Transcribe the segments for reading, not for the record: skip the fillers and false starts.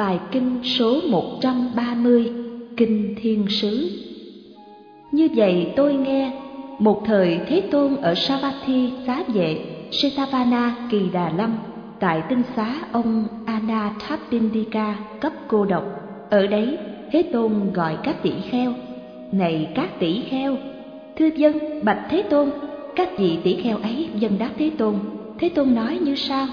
Bài kinh số 130, Kinh Thiên Sứ. Như vậy tôi nghe, một thời Thế Tôn ở Savatthi Xá Vệ, Setavana Kỳ Đà Lâm, tại tinh xá ông Anathapindika cấp cô độc. Ở đấy Thế Tôn gọi các tỷ kheo: này các tỷ kheo, thưa vâng bạch Thế Tôn. Các vị tỷ kheo ấy vâng đáp Thế Tôn. Thế Tôn nói như sau: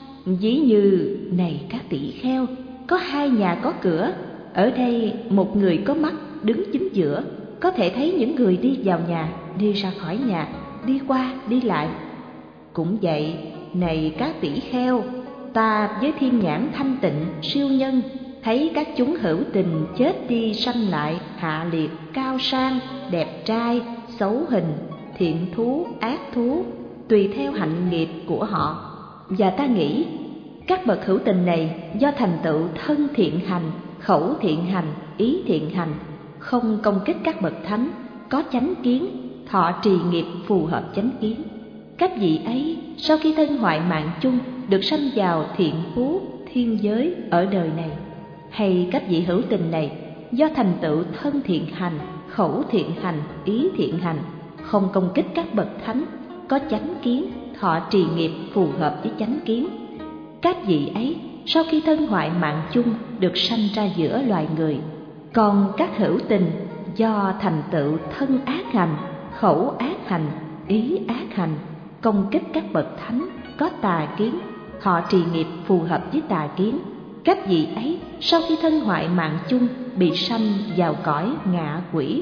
ví như này các tỷ kheo, có hai nhà có cửa. Ở đây một người có mắt đứng chính giữa, có thể thấy những người đi vào nhà, đi ra khỏi nhà, đi qua đi lại. Cũng vậy, này các tỷ kheo, ta với thiên nhãn thanh tịnh siêu nhân, thấy các chúng hữu tình chết đi sanh lại, hạ liệt, cao sang, đẹp trai, xấu hình, thiện thú, ác thú, tùy theo hạnh nghiệp của họ. Và ta nghĩ các bậc hữu tình này do thành tựu thân thiện hành, khẩu thiện hành, ý thiện hành, không công kích các bậc thánh, có chánh kiến, thọ trì nghiệp phù hợp chánh kiến. Các vị ấy sau khi thân hoại mạng chung được sanh vào thiện phú, thiên giới ở đời này. Hay các vị hữu tình này do thành tựu thân thiện hành, khẩu thiện hành, ý thiện hành, không công kích các bậc thánh, có chánh kiến, thọ trì nghiệp phù hợp với chánh kiến. Các vị ấy sau khi thân hoại mạng chung được sanh ra giữa loài người. Còn các hữu tình do thành tựu thân ác hành, khẩu ác hành, ý ác hành, công kích các bậc thánh, có tà kiến, họ trì nghiệp phù hợp với tà kiến. Các vị ấy sau khi thân hoại mạng chung bị sanh vào cõi ngạ quỷ.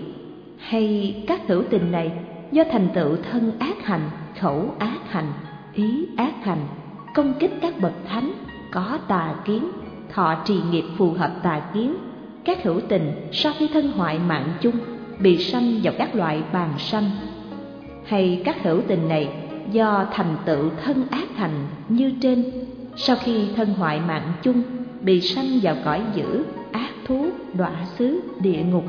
Hay các hữu tình này do thành tựu thân ác hành, khẩu ác hành, ý ác hành, công kích các bậc thánh, có tà kiến, thọ trì nghiệp phù hợp tà kiến. Các hữu tình sau khi thân hoại mạng chung bị sanh vào các loại bàng sanh. Hay các hữu tình này do thành tựu thân ác hành như trên, sau khi thân hoại mạng chung bị sanh vào cõi dữ, ác thú, đọa xứ, địa ngục.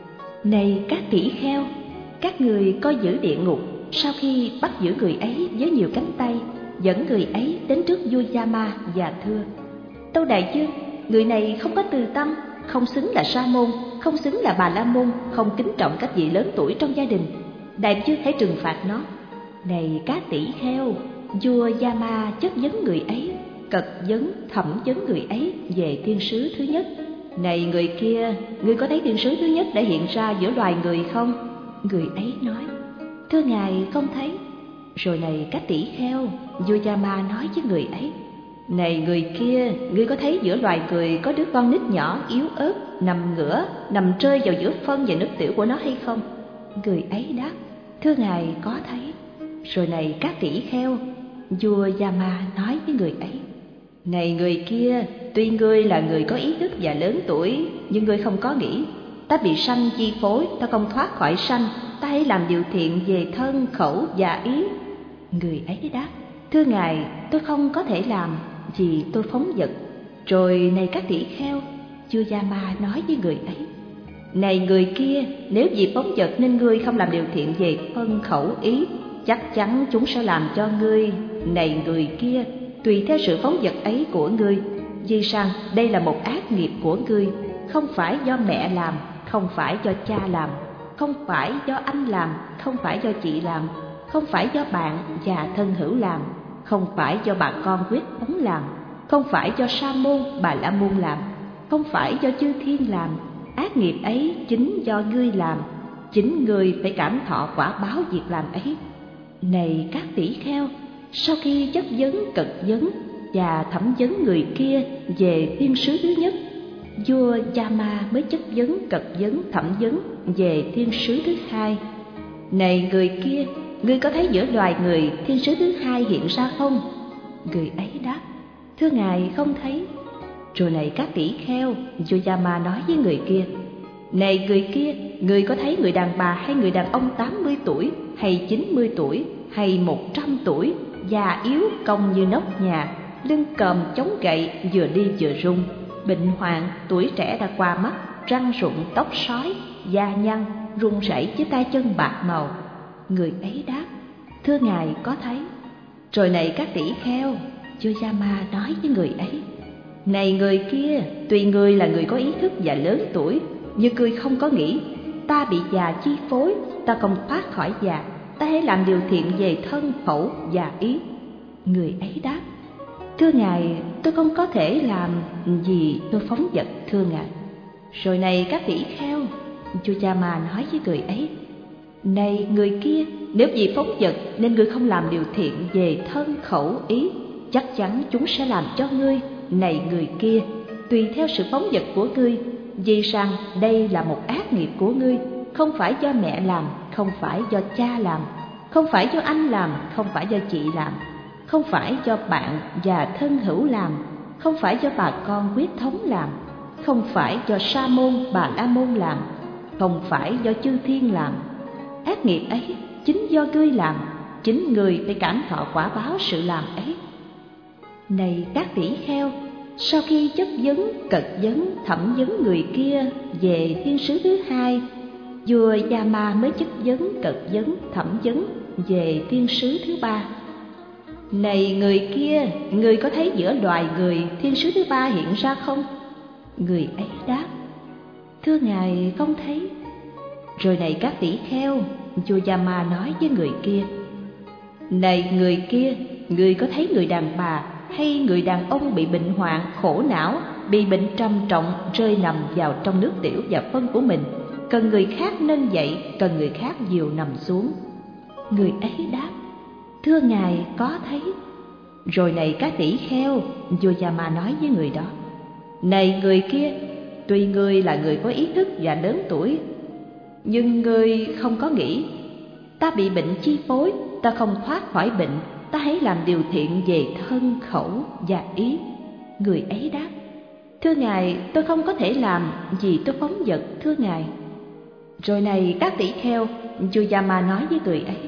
Này các tỷ kheo, các người coi giữ địa ngục, sau khi bắt giữ người ấy với nhiều cánh tay, dẫn người ấy đến trước vua Yama và thưa: tâu đại vương, người này không có từ tâm, không xứng là sa môn, không xứng là bà la môn, không kính trọng các vị lớn tuổi trong gia đình. Đại vương hãy trừng phạt nó. Này các tỷ kheo, vua Yama chất vấn người ấy, cật vấn, thẩm vấn người ấy về thiên sứ thứ nhất. Này người kia, ngươi có thấy thiên sứ thứ nhất đã hiện ra giữa loài người không? Người ấy nói: thưa ngài, không thấy. Rồi này các tỷ kheo, vua Yama nói với người ấy: này người kia, ngươi có thấy giữa loài người có đứa con nít nhỏ yếu ớt nằm ngửa, nằm rơi vào giữa phân và nước tiểu của nó hay không? Người ấy đáp: thưa ngài, có thấy. Rồi này các tỷ kheo, vua Yama nói với người ấy: này người kia, tuy ngươi là người có ý thức và lớn tuổi, nhưng ngươi không có nghĩ. Ta bị sanh chi phối, ta không thoát khỏi sanh, ta hãy làm điều thiện về thân, khẩu và ý. Người ấy đáp: thưa ngài, tôi không có thể làm, vì tôi phóng dật. Rồi này các tỷ kheo, vua Yama nói với người ấy: này người kia, nếu vì phóng dật nên ngươi không làm điều thiện về thân, khẩu, ý, chắc chắn chúng sẽ làm cho ngươi. Này người kia, tùy theo sự phóng dật ấy của ngươi, vì rằng đây là một ác nghiệp của ngươi, không phải do mẹ làm, không phải do cha làm, không phải do anh làm, không phải do chị làm, không phải do bạn và thân hữu làm, không phải do bà con huyết thống làm, không phải do sa môn, bà la môn làm, không phải do chư thiên làm. Ác nghiệp ấy chính do ngươi làm, chính ngươi phải cảm thọ quả báo việc làm ấy. Này các tỷ kheo, sau khi chất vấn, cật vấn và thẩm vấn người kia về thiên sứ thứ nhất, vua Yama mới chất vấn, cật vấn, thẩm vấn về thiên sứ thứ hai. Này người kia, ngươi có thấy giữa loài người thiên sứ thứ hai hiện ra không? Người ấy đáp: thưa ngài, không thấy. Rồi này các tỷ kheo, vua Yama nói với người kia: này người kia, ngươi có thấy người đàn bà hay người đàn ông 80 tuổi, hay 90 tuổi, hay 100 tuổi, già yếu cong như nóc nhà, lưng còm chống gậy, vừa đi vừa run, bệnh hoạn, tuổi trẻ đã qua mắt, răng rụng, tóc sói, da nhăn, run rẩy với tay chân bạc màu? Người ấy đáp: thưa ngài, có thấy. Rồi này các tỷ kheo, vua Yama nói với người ấy: Này người kia, tuy ngươi là người có ý thức và lớn tuổi, nhưng ngươi không có nghĩ ta bị già chi phối, ta không thoát khỏi già, ta hãy làm điều thiện về thân, khẩu và ý. Người ấy đáp: thưa Ngài, tôi không có thể làm gì tôi phóng dật, thưa Ngài. Rồi này các tỷ kheo, Vua Yama nói với người ấy: này người kia, nếu vì phóng dật nên ngươi không làm điều thiện về thân, khẩu, ý, chắc chắn chúng sẽ làm cho ngươi. Này người kia, tùy theo sự phóng dật của ngươi, vì rằng đây là một ác nghiệp của ngươi, không phải do mẹ làm, không phải do cha làm, không phải do anh làm, không phải do chị làm, không phải do bạn và thân hữu làm, không phải do bà con huyết thống làm, không phải do sa môn bà la môn làm, không phải do chư thiên làm. Ác nghiệp ấy chính do ngươi làm, chính ngươi phải cảm thọ quả báo sự làm ấy. Này các tỷ kheo, sau khi chất vấn, cật vấn, thẩm vấn người kia về thiên sứ thứ hai, vua Yama mới chất vấn, cật vấn, thẩm vấn về thiên sứ thứ ba. Này người kia, người có thấy giữa loài người thiên sứ thứ ba hiện ra không? Người ấy đáp: thưa Ngài, không thấy. Rồi này các tỷ kheo, vua Yama nói với người kia: này người kia, người có thấy người đàn bà hay người đàn ông bị bệnh hoạn, khổ não, bị bệnh trầm trọng, rơi nằm vào trong nước tiểu và phân của mình, cần người khác nâng dậy, cần người khác dìu nằm xuống? Người ấy đáp: thưa Ngài, có thấy. Rồi này các tỷ kheo, vua Yama nói với người đó: này người kia, tuy ngươi là người có ý thức và lớn tuổi, nhưng ngươi không có nghĩ ta bị bệnh chi phối, ta không thoát khỏi bệnh, ta hãy làm điều thiện về thân, khẩu và ý. Người ấy đáp: thưa Ngài, tôi không có thể làm vì tôi phóng dật, thưa Ngài. Rồi này các tỷ kheo, vua Yama nói với người ấy: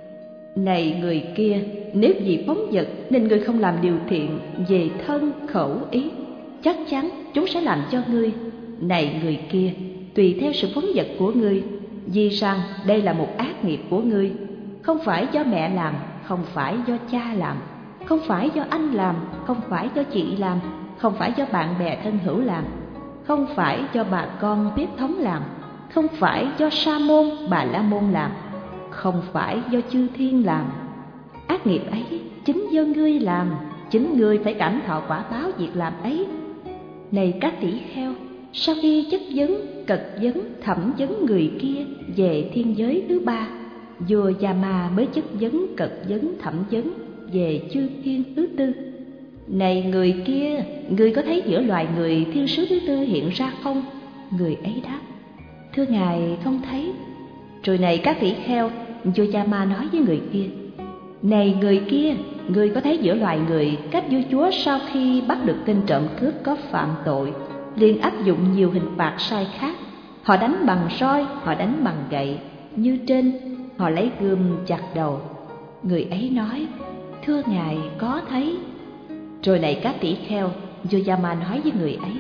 này người kia, nếu vì phóng dật nên ngươi không làm điều thiện về thân, khẩu, ý, chắc chắn chúng sẽ làm cho ngươi. Này người kia, tùy theo sự phóng dật của ngươi, vì rằng đây là một ác nghiệp của ngươi, không phải do mẹ làm, không phải do cha làm, không phải do anh làm, không phải do chị làm, không phải do bạn bè thân hữu làm, không phải do bà con huyết thống làm, không phải do sa môn bà la môn làm, không phải do chư thiên làm. Ác nghiệp ấy chính do ngươi làm, chính ngươi phải cảm thọ quả báo việc làm ấy. Này các tỷ kheo, sau khi chất vấn, cật vấn, thẩm vấn người kia về thiên giới thứ ba, vua Yama mới chất vấn, cật vấn, thẩm vấn về chư thiên thứ tư. Này người kia, ngươi có thấy giữa loài người thiên sứ thứ tư hiện ra không? Người ấy đáp: thưa Ngài, không thấy. Rồi này các tỷ kheo, vua Yama nói với người kia: này người kia, ngươi có thấy giữa loài người các vua chúa sau khi bắt được tên trộm cướp có phạm tội, liền áp dụng nhiều hình phạt sai khác. Họ đánh bằng roi, họ đánh bằng gậy, như trên, họ lấy gươm chặt đầu. Người ấy nói: thưa Ngài, có thấy. Rồi này các tỷ kheo, vua Yama nói với người ấy: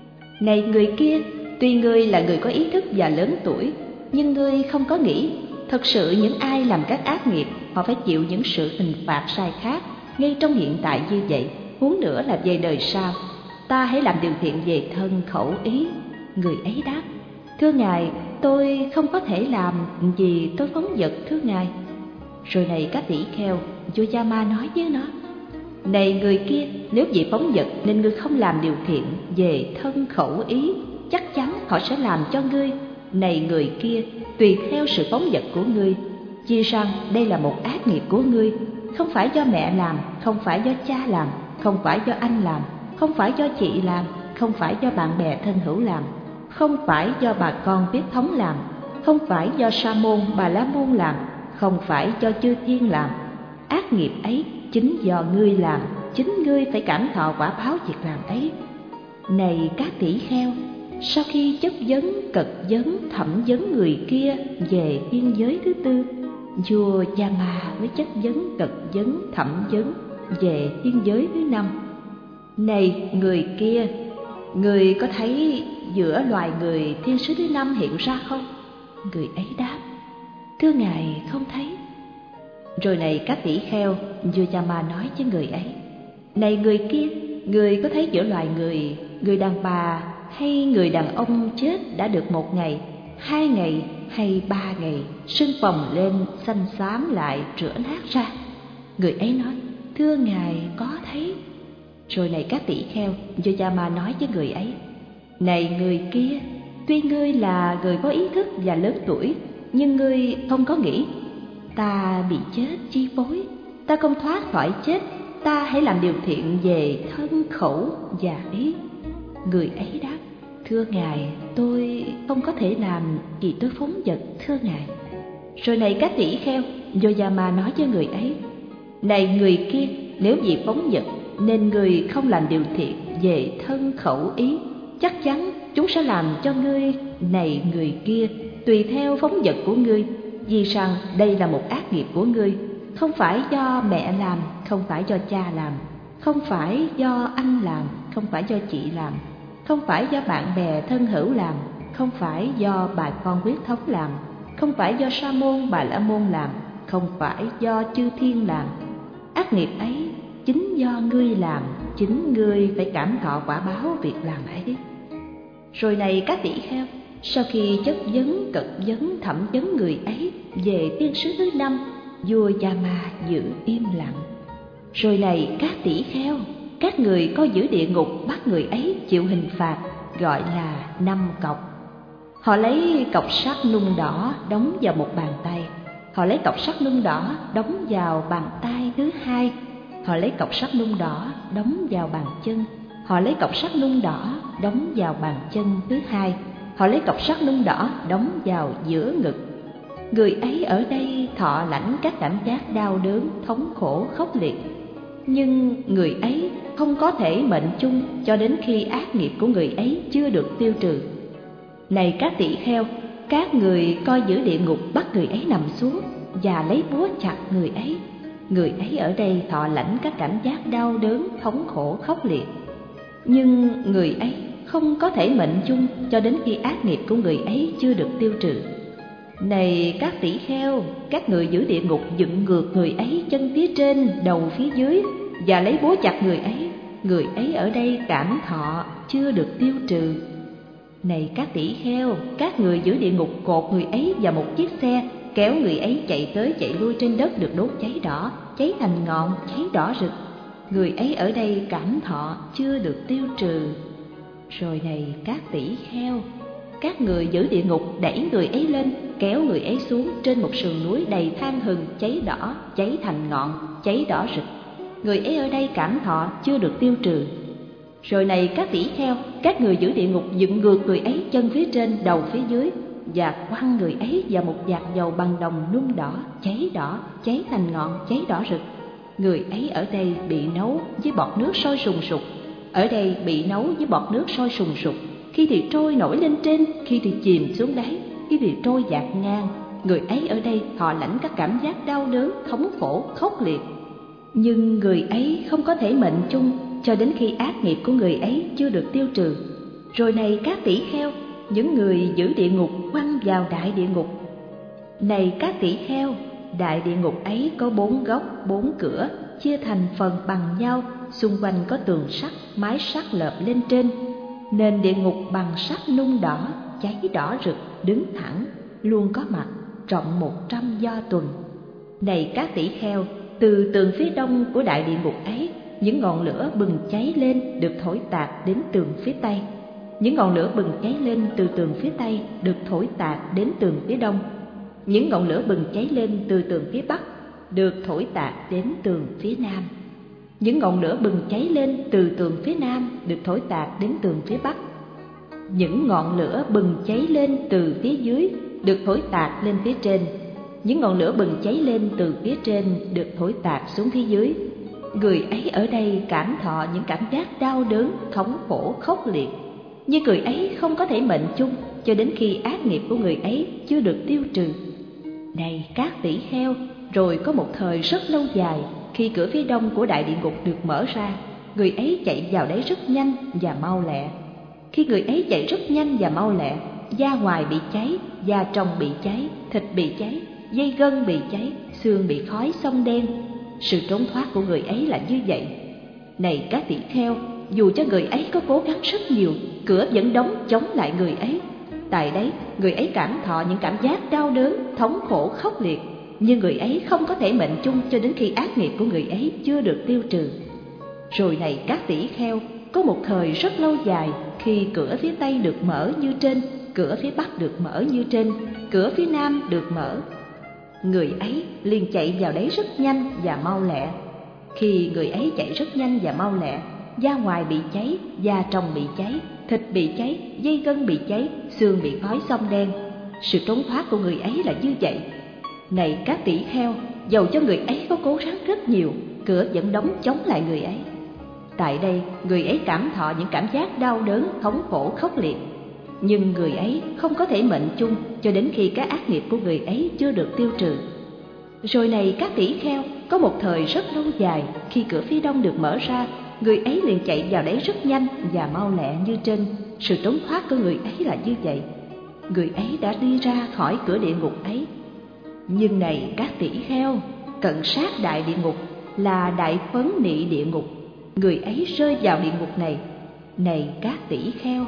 này người kia, tuy ngươi là người có ý thức và lớn tuổi, nhưng ngươi không có nghĩ thật sự những ai làm các ác nghiệp, họ phải chịu những sự hình phạt sai khác ngay trong hiện tại như vậy, huống nữa là về đời sau. Ta hãy làm điều thiện về thân, khẩu, ý. Người ấy đáp: thưa Ngài, tôi không có thể làm vì tôi phóng dật, thưa Ngài. Rồi này các tỷ kheo, vua Yama nói với nó: này người kia, nếu vì phóng dật nên ngươi không làm điều thiện về thân, khẩu, ý, chắc chắn họ sẽ làm cho ngươi. Này người kia, tùy theo sự phóng dật của ngươi, vì rằng đây là một ác nghiệp của ngươi, không phải do mẹ làm, không phải do cha làm, không phải do anh làm, không phải do chị làm, không phải do bạn bè thân hữu làm, không phải do bà con huyết thống làm, không phải do sa môn bà la môn làm, không phải do chư thiên làm. Ác nghiệp ấy chính do ngươi làm, chính ngươi phải cảm thọ quả báo việc làm ấy. Này các tỷ kheo, sau khi chất vấn, cật vấn, thẩm vấn người kia về thiên giới thứ tư, vua Yama mới chất vấn, cật vấn, thẩm vấn về thiên giới thứ năm. Này người kia, người có thấy giữa loài người thiên sứ thứ năm hiện ra không? Người ấy đáp: thưa Ngài, không thấy. Rồi này các tỷ kheo, vua Yama nói với người ấy: này người kia, người có thấy giữa loài người, người đàn bà hay người đàn ông chết đã được 1 ngày, 2 ngày hay 3 ngày, sưng phồng lên xanh xám lại rửa nát ra? Người ấy nói, thưa ngài, có thấy. Rồi này các tỷ kheo, Yoyama nói với người ấy, này người kia, tuy ngươi là người có ý thức và lớn tuổi, nhưng ngươi không có nghĩ ta bị chết chi phối, ta không thoát khỏi chết, ta hãy làm điều thiện về thân khẩu và ý. Người ấy đáp, thưa ngài, tôi không có thể làm vì tôi phóng dật, thưa ngài. Rồi này các tỷ kheo, Yoyama nói với người ấy, này người kia, nếu vì phóng dật nên người không làm điều thiện về thân khẩu ý, chắc chắn chúng sẽ làm cho ngươi, này người kia, tùy theo phóng dật của ngươi, vì rằng đây là một ác nghiệp của ngươi, không phải do mẹ làm, không phải do cha làm, không phải do anh làm, không phải do chị làm, không phải do bạn bè thân hữu làm, không phải do bà con huyết thống làm, không phải do sa môn bà la môn làm, không phải do chư thiên làm. Ác nghiệp ấy chính do ngươi làm, chính ngươi phải cảm thọ quả báo việc làm ấy. Rồi này các tỷ kheo, sau khi chất vấn, cật vấn, thẩm vấn người ấy về tiên sứ thứ 5, vua Yama giữ im lặng. Rồi này các tỷ kheo, các người coi giữ địa ngục bắt người ấy chịu hình phạt, gọi là 5 cọc. Họ lấy cọc sắt nung đỏ đóng vào một bàn tay, họ lấy cọc sắt nung đỏ đóng vào bàn tay thứ 2, họ lấy cọc sắt nung đỏ đóng vào bàn chân, họ lấy cọc sắt nung đỏ đóng vào bàn chân thứ 2, họ lấy cọc sắt nung đỏ đóng vào giữa ngực. Người ấy ở đây thọ lãnh các cảm giác đau đớn, thống khổ, khốc liệt, nhưng người ấy không có thể mệnh chung cho đến khi ác nghiệp của người ấy chưa được tiêu trừ. Này các tỷ kheo, các người coi giữ địa ngục bắt người ấy nằm xuống và lấy búa chặt người ấy. Người ấy ở đây thọ lãnh các cảm giác đau đớn, thống khổ, khốc liệt, nhưng người ấy không có thể mệnh chung cho đến khi ác nghiệp của người ấy chưa được tiêu trừ. Này các tỷ kheo, các người giữ địa ngục dựng ngược người ấy chân phía trên, đầu phía dưới và lấy búa chặt người ấy. Người ấy ở đây cảm thọ chưa được tiêu trừ. Này các tỷ kheo, các người giữ địa ngục cột người ấy vào một chiếc xe, kéo người ấy chạy tới chạy lui trên đất được đốt cháy đỏ, cháy thành ngọn, cháy đỏ rực. Người ấy ở đây cảm thọ chưa được tiêu trừ. Rồi này các tỷ kheo, các người giữ địa ngục đẩy người ấy lên, kéo người ấy xuống trên một sườn núi đầy than hừng, cháy đỏ, cháy thành ngọn, cháy đỏ rực. Người ấy ở đây cảm thọ chưa được tiêu trừ. Rồi này các tỷ kheo, các người giữ địa ngục dựng ngược người ấy chân phía trên, đầu phía dưới và quăng người ấy vào một vạc dầu bằng đồng nung đỏ, cháy thành ngọn, cháy đỏ rực. Người ấy ở đây bị nấu với bọt nước sôi sùng sục, ở đây bị nấu với bọt nước sôi sùng sục, khi thì trôi nổi lên trên, khi thì chìm xuống đáy, khi thì trôi dạt ngang. Người ấy ở đây họ lãnh các cảm giác đau đớn, thống khổ, khốc liệt, nhưng người ấy không có thể mệnh chung cho đến khi ác nghiệp của người ấy chưa được tiêu trừ. Rồi này các tỷ kheo, những người giữ địa ngục quăng vào đại địa ngục. Này các tỷ kheo, đại địa ngục ấy có 4 góc, 4 cửa, chia thành phần bằng nhau, xung quanh có tường sắt, mái sắt lợp lên trên. Nền địa ngục bằng sắt nung đỏ, cháy đỏ rực, đứng thẳng, luôn có mặt, rộng 100 do tuần. Này các tỷ kheo, từ tường phía đông của đại địa ngục ấy, những ngọn lửa bừng cháy lên được thổi tạt đến tường phía tây. Những ngọn lửa bừng cháy lên từ tường phía tây được thổi tạt đến tường phía đông. Những ngọn lửa bừng cháy lên từ tường phía bắc được thổi tạt đến tường phía nam. Những ngọn lửa bừng cháy lên từ tường phía nam được thổi tạt đến tường phía bắc. Những ngọn lửa bừng cháy lên từ phía dưới được thổi tạt lên phía trên. Những ngọn lửa bừng cháy lên từ phía trên được thổi tạt xuống phía dưới. Người ấy ở đây cảm thọ những cảm giác đau đớn, thống khổ, khốc liệt, nhưng người ấy không có thể mệnh chung cho đến khi ác nghiệp của người ấy chưa được tiêu trừ. Này các tỷ kheo, rồi có một thời rất lâu dài, khi cửa phía đông của đại địa ngục được mở ra, người ấy chạy vào đấy rất nhanh và mau lẹ. Khi người ấy chạy rất nhanh và mau lẹ, da ngoài bị cháy, da trong bị cháy, thịt bị cháy, dây gân bị cháy, xương bị khói xông đen. Sự trốn thoát của người ấy là như vậy. Này các tỷ kheo, dù cho người ấy có cố gắng rất nhiều, cửa vẫn đóng chống lại người ấy. Tại đấy, người ấy cảm thọ những cảm giác đau đớn, thống khổ, khốc liệt, nhưng người ấy không có thể mệnh chung cho đến khi ác nghiệp của người ấy chưa được tiêu trừ. Rồi này các tỷ kheo, có một thời rất lâu dài, khi cửa phía Tây được mở như trên, cửa phía Bắc được mở như trên, cửa phía Nam được mở, người ấy liền chạy vào đấy rất nhanh và mau lẹ. Khi người ấy chạy rất nhanh và mau lẹ, da ngoài bị cháy, da trong bị cháy, thịt bị cháy, dây gân bị cháy, xương bị khói xông đen. Sự trốn thoát của người ấy là như vậy. Này các tỷ kheo, dầu cho người ấy có cố gắng rất nhiều, cửa vẫn đóng chống lại người ấy. Tại đây, người ấy cảm thọ những cảm giác đau đớn, thống khổ, khốc liệt, nhưng người ấy không có thể mệnh chung cho đến khi các ác nghiệp của người ấy chưa được tiêu trừ. Rồi này các tỷ kheo, có một thời rất lâu dài, khi cửa phía Đông được mở ra, người ấy liền chạy vào đấy rất nhanh và mau lẹ như trên. Sự trốn thoát của người ấy là như vậy. Người ấy đã đi ra khỏi cửa địa ngục ấy. Nhưng này các tỷ kheo, cận sát đại địa ngục là đại phấn nị địa ngục, người ấy rơi vào địa ngục này. Này các tỷ kheo,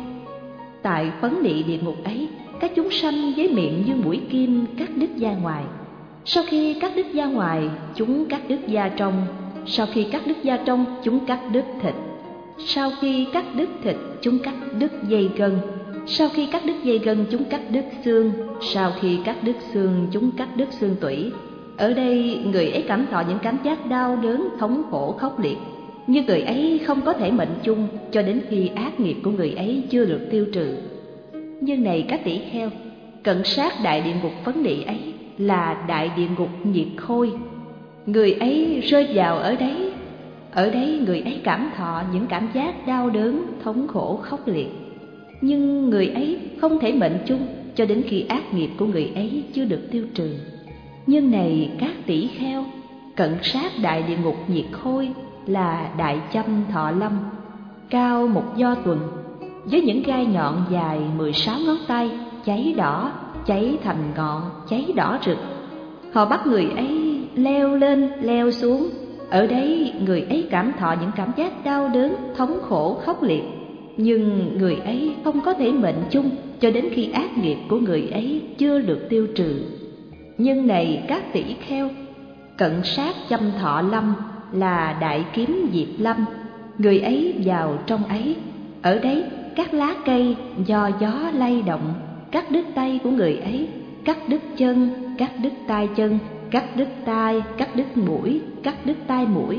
tại phấn nị địa ngục ấy, các chúng sanh với miệng như mũi kim cắt đứt da ngoài. Sau khi cắt đứt da ngoài, chúng cắt đứt da trong. Sau khi cắt đứt da trong, chúng cắt đứt thịt. Sau khi cắt đứt thịt, chúng cắt đứt dây gân. Sau khi cắt đứt dây gân, chúng cắt đứt xương. Sau khi cắt đứt xương, chúng cắt đứt xương tủy. Ở đây, người ấy cảm thọ những cảm giác đau đớn, thống khổ, khốc liệt, nhưng người ấy không có thể mệnh chung cho đến khi ác nghiệp của người ấy chưa được tiêu trừ. Nhưng này các tỷ kheo, cận sát đại địa ngục phấn nị ấy là đại địa ngục nhiệt khôi, người ấy rơi vào ở đấy. Ở đấy người ấy cảm thọ những cảm giác đau đớn, thống khổ, khốc liệt, nhưng người ấy không thể mệnh chung cho đến khi ác nghiệp của người ấy chưa được tiêu trừ. Nhưng này các tỷ kheo, cận sát đại địa ngục nhiệt khôi là đại châm thọ lâm, cao một do tuần, với những gai nhọn dài 16 ngón tay, cháy đỏ, cháy thành ngọn, cháy đỏ rực. Họ bắt người ấy leo lên, leo xuống. Ở đấy người ấy cảm thọ những cảm giác đau đớn, thống khổ, khốc liệt, nhưng người ấy không có thể mệnh chung cho đến khi ác nghiệp của người ấy chưa được tiêu trừ. Nhưng này các tỷ kheo, cận sát châm thọ lâm là đại kiếm diệp lâm, người ấy vào trong ấy. Ở đấy các lá cây do gió lay động, cắt đứt tay của người ấy, cắt đứt chân, cắt đứt tay chân, cắt đứt tai, cắt đứt mũi, cắt đứt tai mũi.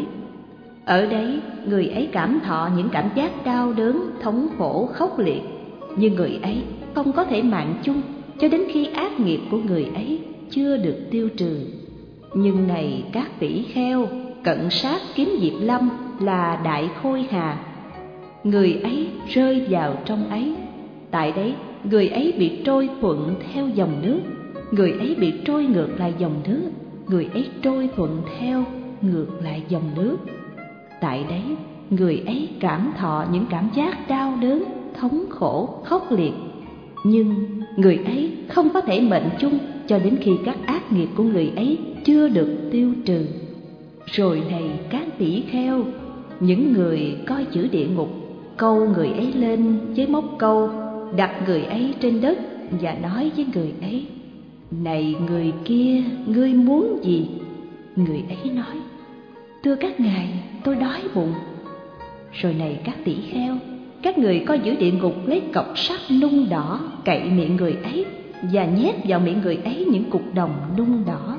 Ở đấy người ấy cảm thọ những cảm giác đau đớn, thống khổ, khốc liệt, nhưng người ấy không có thể mạng chung cho đến khi ác nghiệp của người ấy chưa được tiêu trừ. Nhưng này các tỷ kheo, cận sát kiếm diệp lâm là đại khôi hà, người ấy rơi vào trong ấy. Tại đấy người ấy bị trôi thuận theo dòng nước, người ấy bị trôi ngược lại dòng nước, người ấy trôi thuận theo ngược lại dòng nước. Tại đấy người ấy cảm thọ những cảm giác đau đớn, thống khổ, khốc liệt, nhưng người ấy không có thể mệnh chung cho đến khi các ác nghiệp của người ấy chưa được tiêu trừ. Rồi này các tỷ kheo, những người coi chữ địa ngục câu người ấy lên với móc câu, đặt người ấy trên đất và nói với người ấy: này người kia, ngươi muốn gì? Người ấy nói: thưa các ngài, tôi đói bụng. Rồi này các tỷ kheo, các người coi giữ địa ngục lấy cọc sắt nung đỏ cậy miệng người ấy và nhét vào miệng người ấy những cục đồng nung đỏ,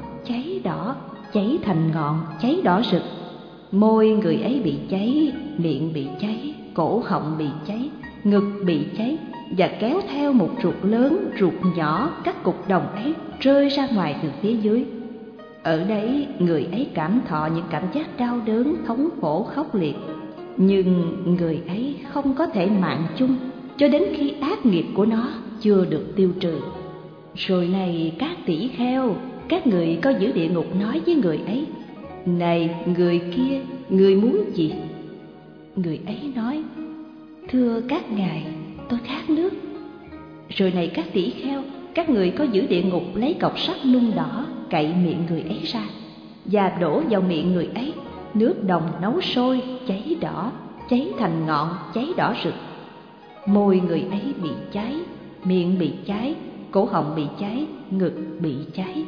cháy thành ngọn, cháy đỏ rực. Môi người ấy bị cháy, miệng bị cháy, cổ họng bị cháy, ngực bị cháy, và kéo theo một ruột lớn, ruột nhỏ, các cục đồng ấy rơi ra ngoài từ phía dưới. Ở đấy người ấy cảm thọ những cảm giác đau đớn, thống khổ, khốc liệt, nhưng người ấy không có thể mạng chung cho đến khi ác nghiệp của nó chưa được tiêu trừ. Rồi này các tỷ kheo, các người coi giữ địa ngục nói với người ấy: này người kia, người muốn gì? Người ấy nói: thưa các ngài, tôi khát nước. Rồi này các tỷ kheo, các người coi giữ địa ngục lấy cọc sắt nung đỏ cậy miệng người ấy ra và đổ vào miệng người ấy nước đồng nấu sôi, cháy đỏ, cháy thành ngọn cháy đỏ rực. Môi người ấy bị cháy, miệng bị cháy, cổ họng bị cháy, ngực bị cháy,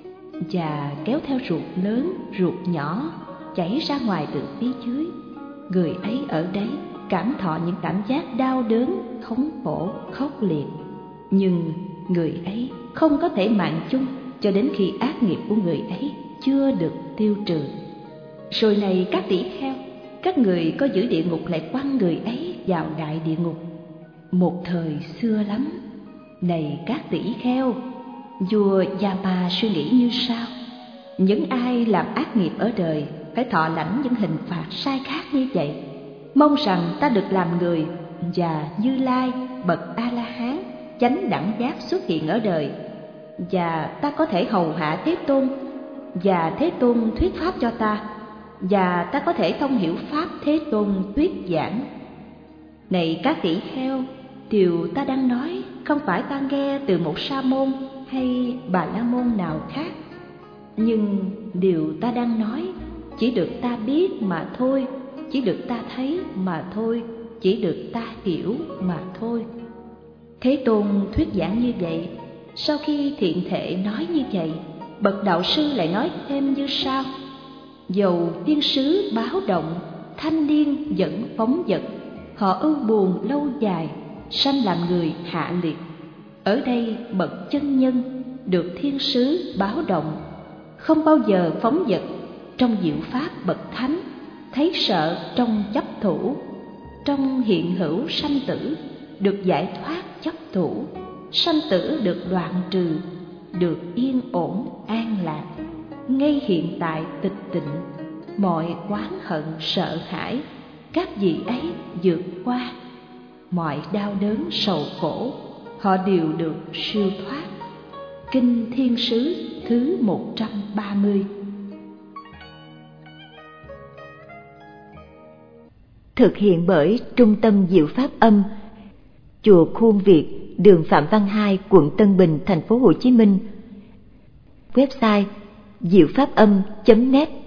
và kéo theo ruột lớn, ruột nhỏ chảy ra ngoài từ phía dưới. Người ấy ở đấy cảm thọ những cảm giác đau đớn, thống khổ, khốc liệt. Nhưng người ấy không có thể mạng chung cho đến khi ác nghiệp của người ấy chưa được tiêu trừ. Rồi này các tỷ kheo, các người có giữ địa ngục lại quăng người ấy vào đại địa ngục. Một thời xưa lắm, này các tỷ kheo, vua Yama suy nghĩ như sau: những ai làm ác nghiệp ở đời phải thọ lãnh những hình phạt sai khác như vậy. Mong rằng ta được làm người và Như Lai bậc A La Hán chánh đẳng giác xuất hiện ở đời, và ta có thể hầu hạ Thế Tôn, và Thế Tôn thuyết pháp cho ta, và ta có thể thông hiểu pháp Thế Tôn thuyết giảng. Này các tỷ kheo, điều ta đang nói không phải ta nghe từ một sa môn hay bà la môn nào khác, nhưng điều ta đang nói chỉ được ta biết mà thôi, chỉ được ta thấy mà thôi, chỉ được ta hiểu mà thôi. Thế Tôn thuyết giảng như vậy. Sau khi thiện thệ nói như vậy, bậc đạo sư lại nói thêm như sau: dầu thiên sứ báo động, thanh niên vẫn phóng dật, họ ưu buồn lâu dài, sanh làm người hạ liệt. Ở đây bậc chân nhân được thiên sứ báo động, không bao giờ phóng dật. Trong diệu pháp bậc thánh, thấy sợ trong chấp thủ, trong hiện hữu sanh tử, được giải thoát chấp thủ, sanh tử được đoạn trừ, được yên ổn an lạc. Ngay hiện tại tịch tịnh, mọi oán hận sợ hãi các vị ấy vượt qua, mọi đau đớn sầu khổ họ đều được siêu thoát. Kinh Thiên Sứ thứ 130. Thực hiện bởi Trung tâm Diệu Pháp Âm, Chùa Khuôn Việt, đường Phạm Văn Hai, quận Tân Bình, thành phố Hồ Chí Minh. Website diệu pháp âm.net